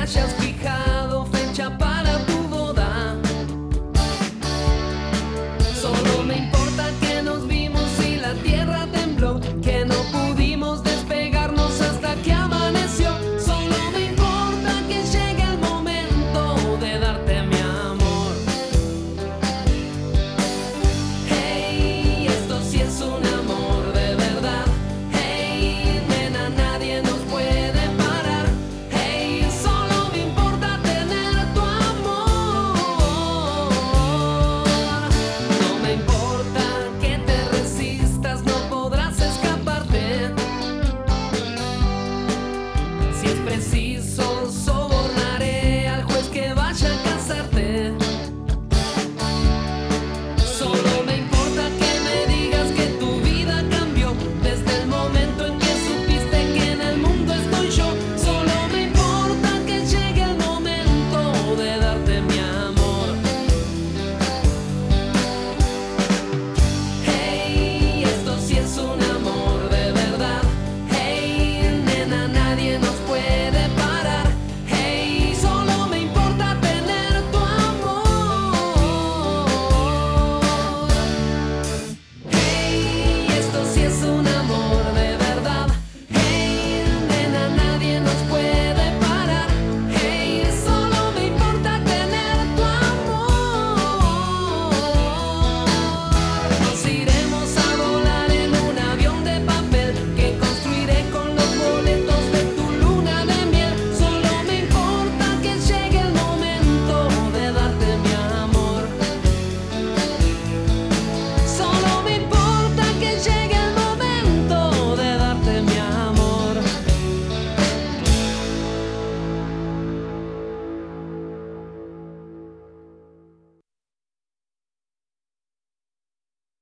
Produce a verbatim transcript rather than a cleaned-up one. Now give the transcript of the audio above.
hayas fijado fecha para tu boda. Solo me importa que nos vimos y la tierra tembló, que no pudimos despegarnos hasta que amaneció. Solo me importa que llegue el momento de darte mi amor. Hey, esto sí es un amor de verdad. Hey, nena, nadie nos puede parar. Hey, solo me importa tener tu amor. No me importa que te resistas, no podrás escaparte. Si es preciso, solo